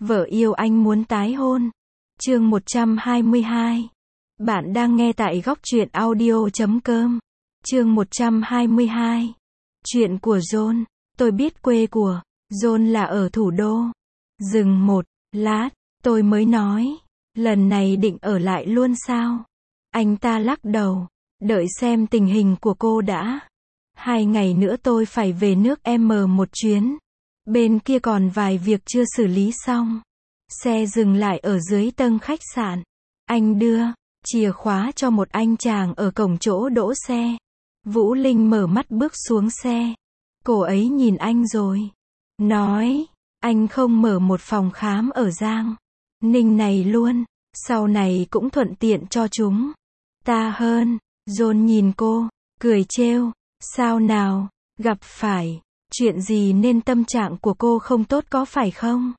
Vợ yêu anh muốn tái hôn. Chương 122. Bạn đang nghe tại góc truyện audio.com. Chương 122. Chuyện của John. Tôi biết quê của John là ở thủ đô. Dừng một lát, tôi mới nói, lần này định ở lại luôn sao? Anh ta lắc đầu, đợi xem tình hình của cô đã. 2 ngày nữa tôi phải về nước M một chuyến. Bên kia còn vài việc chưa xử lý xong. Xe dừng lại ở dưới tầng khách sạn. Anh đưa chìa khóa cho một anh chàng ở cổng chỗ đỗ xe. Vũ Linh mở mắt bước xuống xe. Cô ấy nhìn anh rồi nói, anh không mở một phòng khám ở Giang Ninh này luôn, sau này cũng thuận tiện cho chúng ta hơn. John nhìn cô, cười trêu, sao nào, gặp phải chuyện gì nên tâm trạng của cô không tốt có phải không?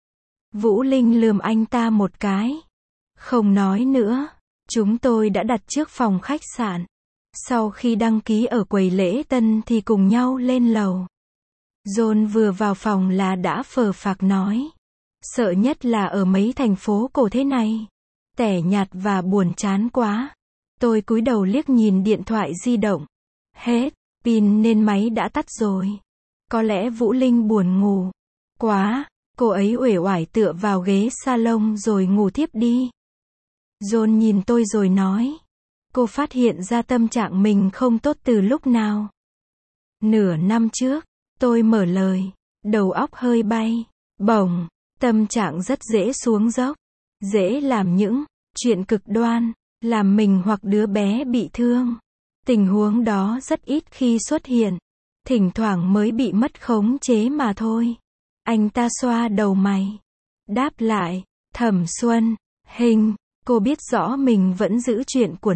Vũ Linh lườm anh ta một cái. Không nói nữa, chúng tôi đã đặt trước phòng khách sạn. Sau khi đăng ký ở quầy lễ tân thì cùng nhau lên lầu. John vừa vào phòng là đã phờ phạc nói. Sợ nhất là ở mấy thành phố cổ thế này. Tẻ nhạt và buồn chán quá. Tôi cúi đầu liếc nhìn điện thoại di động. Hết pin nên máy đã tắt rồi. Có lẽ Vũ Linh buồn ngủ quá. Cô ấy uể oải tựa vào ghế salon rồi ngủ thiếp đi. John nhìn tôi rồi nói. Cô phát hiện ra tâm trạng mình không tốt từ lúc nào? Nửa năm trước, tôi mở lời. Đầu óc hơi bay bổng. Tâm trạng rất dễ xuống dốc. Dễ làm những chuyện cực đoan, làm mình hoặc đứa bé bị thương. Tình huống đó rất ít khi xuất hiện. Thỉnh thoảng mới bị mất khống chế mà thôi. Anh ta xoa đầu mày. Đáp lại, Thẩm Xuân, cô biết rõ mình vẫn giữ chuyện của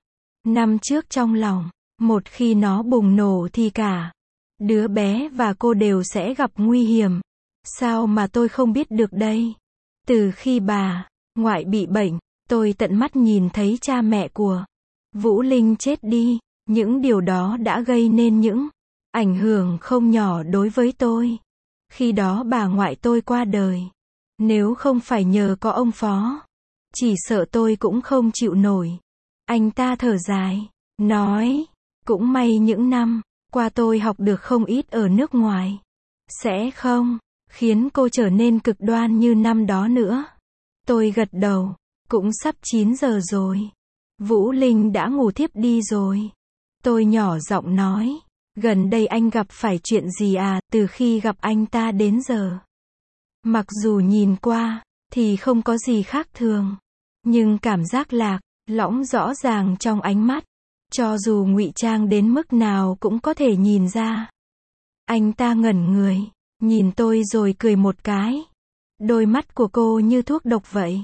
năm trước trong lòng. Một khi nó bùng nổ thì cả đứa bé và cô đều sẽ gặp nguy hiểm. Sao mà tôi không biết được đây? Từ khi bà ngoại bị bệnh, tôi tận mắt nhìn thấy cha mẹ của Vũ Linh chết đi. Những điều đó đã gây nên những ảnh hưởng không nhỏ đối với tôi. Khi đó bà ngoại tôi qua đời. Nếu không phải nhờ có ông Phó, chỉ sợ tôi cũng không chịu nổi. Anh ta thở dài, nói, cũng may những năm qua tôi học được không ít ở nước ngoài. Sẽ không khiến cô trở nên cực đoan như năm đó nữa. Tôi gật đầu, cũng sắp 9 giờ rồi. Vũ Linh đã ngủ thiếp đi rồi. Tôi nhỏ giọng nói, gần đây anh gặp phải chuyện gì à, từ khi gặp anh ta đến giờ? Mặc dù nhìn qua, thì không có gì khác thường. Nhưng cảm giác lạc lõng rõ ràng trong ánh mắt. Cho dù ngụy trang đến mức nào cũng có thể nhìn ra. Anh ta ngẩn người, nhìn tôi rồi cười một cái. Đôi mắt của cô như thuốc độc vậy.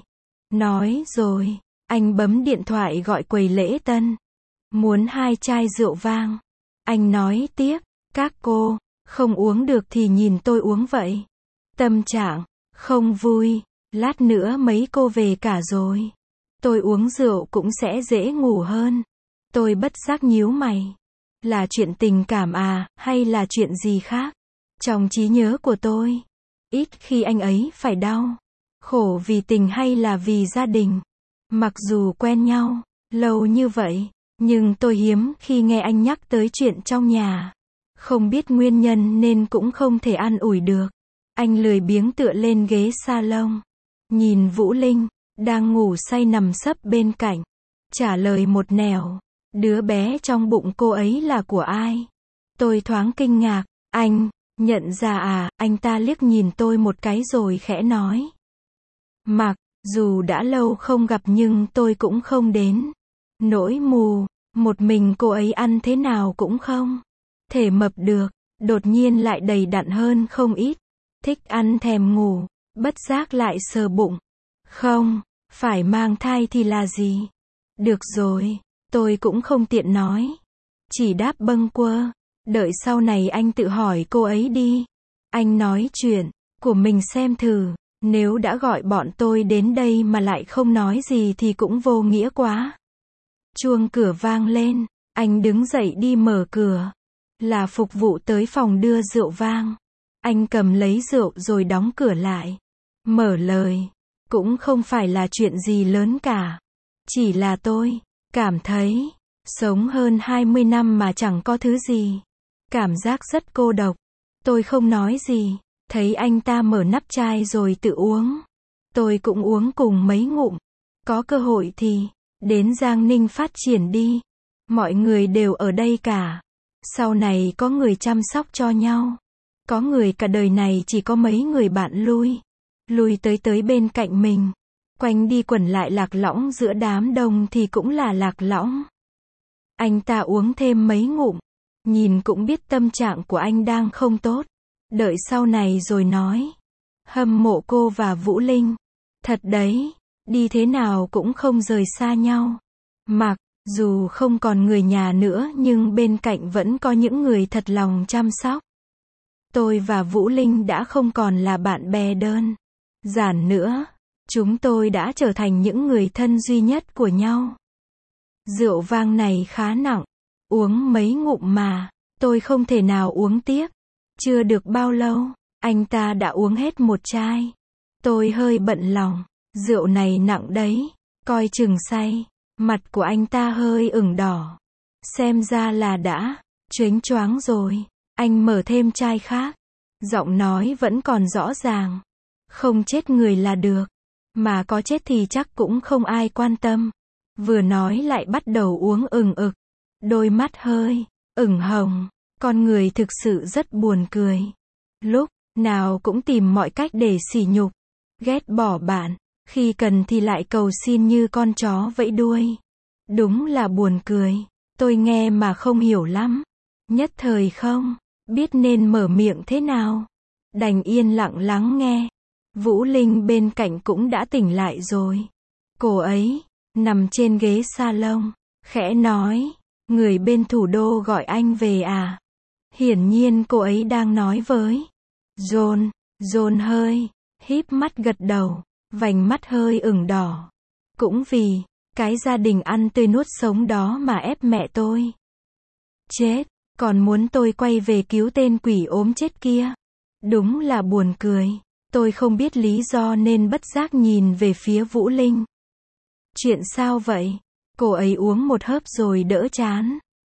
Nói rồi, anh bấm điện thoại gọi quầy lễ tân. Muốn 2 chai rượu vang. Anh nói tiếp, các cô không uống được thì nhìn tôi uống vậy. Tâm trạng không vui, lát nữa mấy cô về cả rồi. Tôi uống rượu cũng sẽ dễ ngủ hơn. Tôi bất giác nhíu mày. Là chuyện tình cảm à, hay là chuyện gì khác? Trong trí nhớ của tôi, ít khi anh ấy phải đau khổ vì tình hay là vì gia đình. Mặc dù quen nhau lâu như vậy, nhưng tôi hiếm khi nghe anh nhắc tới chuyện trong nhà. Không biết nguyên nhân nên cũng không thể an ủi được. Anh lười biếng tựa lên ghế salon. Nhìn Vũ Linh, đang ngủ say nằm sấp bên cạnh. Trả lời một nẻo. Đứa bé trong bụng cô ấy là của ai? Tôi thoáng kinh ngạc. Anh nhận ra à? Anh ta liếc nhìn tôi một cái rồi khẽ nói. Mặc dù đã lâu không gặp nhưng tôi cũng không đến nỗi mù. Một mình cô ấy ăn thế nào cũng không thể mập được. Đột nhiên lại đầy đặn hơn không ít. Thích ăn thèm ngủ. Bất giác lại sờ bụng. Không phải mang thai thì là gì? Được rồi, tôi cũng không tiện nói. Chỉ đáp bâng quơ. Đợi sau này anh tự hỏi cô ấy đi. Anh nói chuyện của mình xem thử. Nếu đã gọi bọn tôi đến đây mà lại không nói gì thì cũng vô nghĩa quá. Chuông cửa vang lên. Anh đứng dậy đi mở cửa. Là phục vụ tới phòng đưa rượu vang. Anh cầm lấy rượu rồi đóng cửa lại. mở lời. Cũng không phải là chuyện gì lớn cả. Chỉ là tôi cảm thấy, sống hơn 20 năm mà chẳng có thứ gì. Cảm giác rất cô độc. Tôi không nói gì, thấy anh ta mở nắp chai rồi tự uống. Tôi cũng uống cùng mấy ngụm. Có cơ hội thì, đến Giang Ninh phát triển đi. Mọi người đều ở đây cả. Sau này có người chăm sóc cho nhau. Có người cả đời này chỉ có mấy người bạn lui tới bên cạnh mình. Quanh đi quẩn lại lạc lõng giữa đám đông thì cũng là lạc lõng. Anh ta uống thêm mấy ngụm. Nhìn cũng biết tâm trạng của anh đang không tốt. Đợi sau này rồi nói. Hâm mộ cô và Vũ Linh. Thật đấy, đi thế nào cũng không rời xa nhau. Mặc dù không còn người nhà nữa nhưng bên cạnh vẫn có những người thật lòng chăm sóc. Tôi và Vũ Linh đã không còn là bạn bè đơn giản nữa. Chúng tôi đã trở thành những người thân duy nhất của nhau. Rượu vang này khá nặng. Uống mấy ngụm mà, tôi không thể nào uống tiếp. Chưa được bao lâu, anh ta đã uống hết một chai. Tôi hơi bận lòng. Rượu này nặng đấy, coi chừng say. Mặt của anh ta hơi ửng đỏ. Xem ra là đã choáng choáng rồi. Anh mở thêm chai khác. Giọng nói vẫn còn rõ ràng. Không chết người là được. Mà có chết thì chắc cũng không ai quan tâm. Vừa nói lại bắt đầu uống ừng ực. Đôi mắt hơi ửng hồng. Con người thực sự rất buồn cười. Lúc nào cũng tìm mọi cách để sỉ nhục. Ghét bỏ bạn. Khi cần thì lại cầu xin như con chó vẫy đuôi. Đúng là buồn cười. Tôi nghe mà không hiểu lắm. Nhất thời không biết nên mở miệng thế nào. Đành yên lặng lắng nghe. Vũ Linh bên cạnh cũng đã tỉnh lại rồi. Cô ấy nằm trên ghế salon, khẽ nói, người bên thủ đô gọi anh về à? Hiển nhiên cô ấy đang nói với John. John hơi híp mắt gật đầu, vành mắt hơi ửng đỏ. Cũng vì cái gia đình ăn tươi nuốt sống đó mà ép mẹ tôi chết, còn muốn tôi quay về cứu tên quỷ ốm chết kia. Đúng là buồn cười. Tôi không biết lý do nên bất giác nhìn về phía Vũ Linh. Chuyện sao vậy? Cô ấy uống một hớp rồi đỡ chán.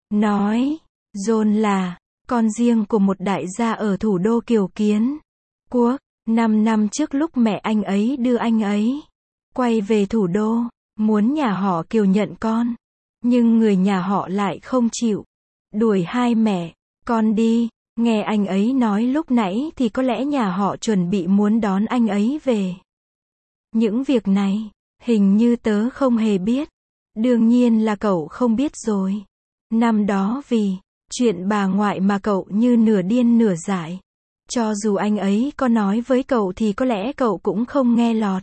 Nói, John là con riêng của một đại gia ở thủ đô Kiều Kiến Quốc. 5 năm trước lúc mẹ anh ấy đưa anh ấy quay về thủ đô, muốn nhà họ Kiều nhận con. Nhưng người nhà họ lại không chịu. Đuổi hai mẹ con đi. Nghe anh ấy nói lúc nãy thì có lẽ nhà họ chuẩn bị muốn đón anh ấy về. Những việc này, hình như tớ không hề biết. Đương nhiên là cậu không biết rồi. Năm đó vì chuyện bà ngoại mà cậu như nửa điên nửa dại. Cho dù anh ấy có nói với cậu thì có lẽ cậu cũng không nghe lọt.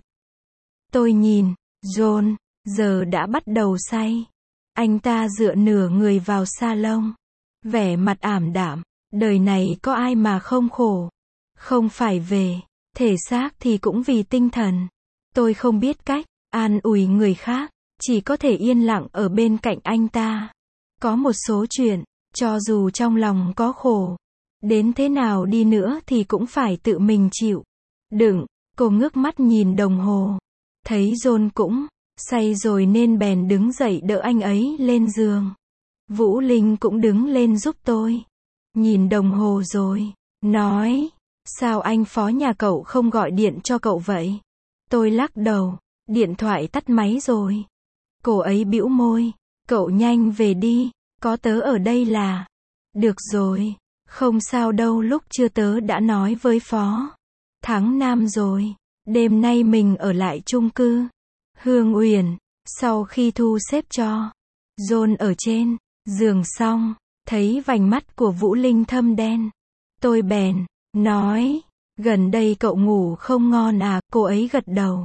Tôi nhìn, John, giờ đã bắt đầu say. Anh ta dựa nửa người vào salon. Vẻ mặt ảm đạm. Đời này có ai mà không khổ. Không phải về thể xác thì cũng vì tinh thần. Tôi không biết cách an ủi người khác. Chỉ có thể yên lặng ở bên cạnh anh ta. Có một số chuyện, cho dù trong lòng có khổ đến thế nào đi nữa thì cũng phải tự mình chịu đựng. Cô ngước mắt nhìn đồng hồ. Thấy John cũng say rồi nên bèn đứng dậy đỡ anh ấy lên giường. Vũ Linh cũng đứng lên giúp tôi. Nhìn đồng hồ rồi nói, sao anh phó nhà cậu không gọi điện cho cậu vậy? Tôi lắc đầu, điện thoại tắt máy rồi. Cô ấy bĩu môi, cậu nhanh về đi, có tớ ở đây là được rồi. Không sao đâu, lúc trưa tớ đã nói với phó Thắng Nam rồi. Đêm nay mình ở lại chung cư Hương Uyển. Sau khi thu xếp cho John ở trên giường xong, thấy vành mắt của Vũ Linh thâm đen. Tôi bèn nói, gần đây cậu ngủ không ngon à? Cô ấy gật đầu,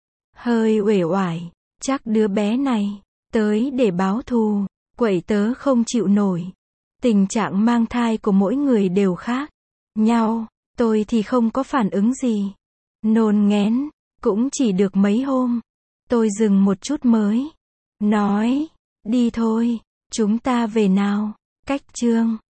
hơi uể oải. Chắc đứa bé này tới để báo thù. Quậy tớ không chịu nổi. Tình trạng mang thai của mỗi người đều khác nhau. Tôi thì không có phản ứng gì. Nôn nghén cũng chỉ được mấy hôm. Tôi dừng một chút mới nói, đi thôi, chúng ta về nào. Cách chương